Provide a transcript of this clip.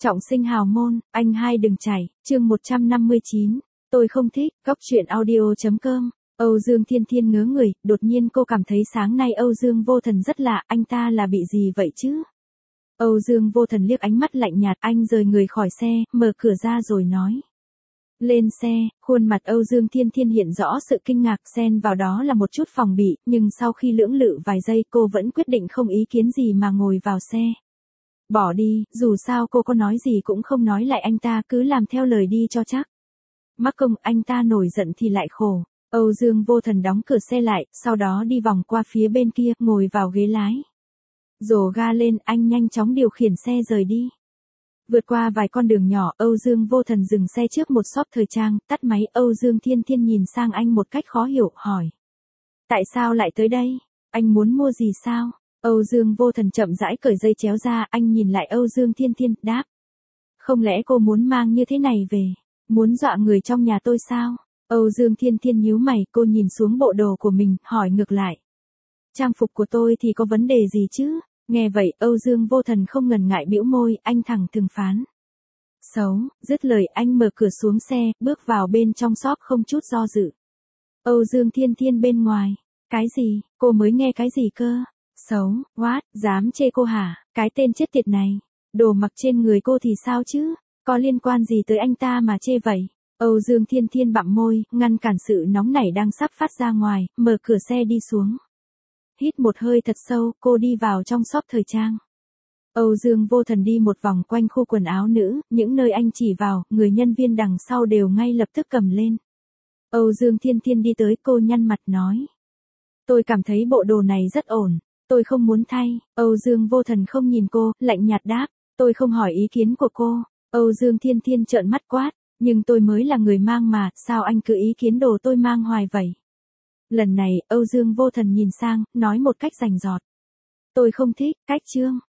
Trọng sinh hào môn, anh hai đừng chảy, chương 159, tôi không thích, góc truyện audio.com. Âu Dương Thiên Thiên ngớ người, đột nhiên cô cảm thấy sáng nay Âu Dương Vô Thần rất lạ, anh ta là bị gì vậy chứ? Âu Dương Vô Thần liếc ánh mắt lạnh nhạt, anh rời người khỏi xe, mở cửa ra rồi nói. Lên xe, khuôn mặt Âu Dương Thiên Thiên hiện rõ sự kinh ngạc, xen vào đó là một chút phòng bị, nhưng sau khi lưỡng lự vài giây cô vẫn quyết định không ý kiến gì mà ngồi vào xe. Bỏ đi, dù sao cô có nói gì cũng không nói lại anh ta, cứ làm theo lời đi cho chắc. Mắc công anh ta nổi giận thì lại khổ. Âu Dương Vô Thần đóng cửa xe lại, sau đó đi vòng qua phía bên kia, ngồi vào ghế lái. Rồ ga lên, anh nhanh chóng điều khiển xe rời đi. Vượt qua vài con đường nhỏ, Âu Dương Vô Thần dừng xe trước một shop thời trang, tắt máy. Âu Dương Thiên Thiên nhìn sang anh một cách khó hiểu, hỏi. Tại sao lại tới đây? Anh muốn mua gì sao? Âu Dương Vô Thần chậm rãi cởi dây chéo ra, anh nhìn lại Âu Dương Thiên Thiên, đáp. Không lẽ cô muốn mang như thế này về? Muốn dọa người trong nhà tôi sao? Âu Dương Thiên Thiên nhíu mày, cô nhìn xuống bộ đồ của mình, hỏi ngược lại. Trang phục của tôi thì có vấn đề gì chứ? Nghe vậy, Âu Dương Vô Thần không ngần ngại bĩu môi, anh thẳng thừng phán. Xấu, dứt lời anh mở cửa xuống xe, bước vào bên trong shop không chút do dự. Âu Dương Thiên Thiên bên ngoài. Cái gì? Cô mới nghe cái gì cơ? Xấu, what, dám chê cô hả? Cái tên chết tiệt này. Đồ mặc trên người cô thì sao chứ? Có liên quan gì tới anh ta mà chê vậy? Âu Dương Thiên Thiên bặm môi, ngăn cản sự nóng nảy đang sắp phát ra ngoài, mở cửa xe đi xuống. Hít một hơi thật sâu, cô đi vào trong shop thời trang. Âu Dương Vô Thần đi một vòng quanh khu quần áo nữ, những nơi anh chỉ vào, người nhân viên đằng sau đều ngay lập tức cầm lên. Âu Dương Thiên Thiên đi tới, cô nhăn mặt nói. Tôi cảm thấy bộ đồ này rất ổn, tôi không muốn thay. Âu Dương Vô Thần không nhìn cô, lạnh nhạt đáp, tôi không hỏi ý kiến của cô. Âu Dương Thiên Thiên trợn mắt quát, nhưng tôi mới là người mang mà, sao anh cứ ý kiến đồ tôi mang hoài vậy? Lần này, Âu Dương Vô Thần nhìn sang, nói một cách rành rọt. Tôi không thích, cách chương.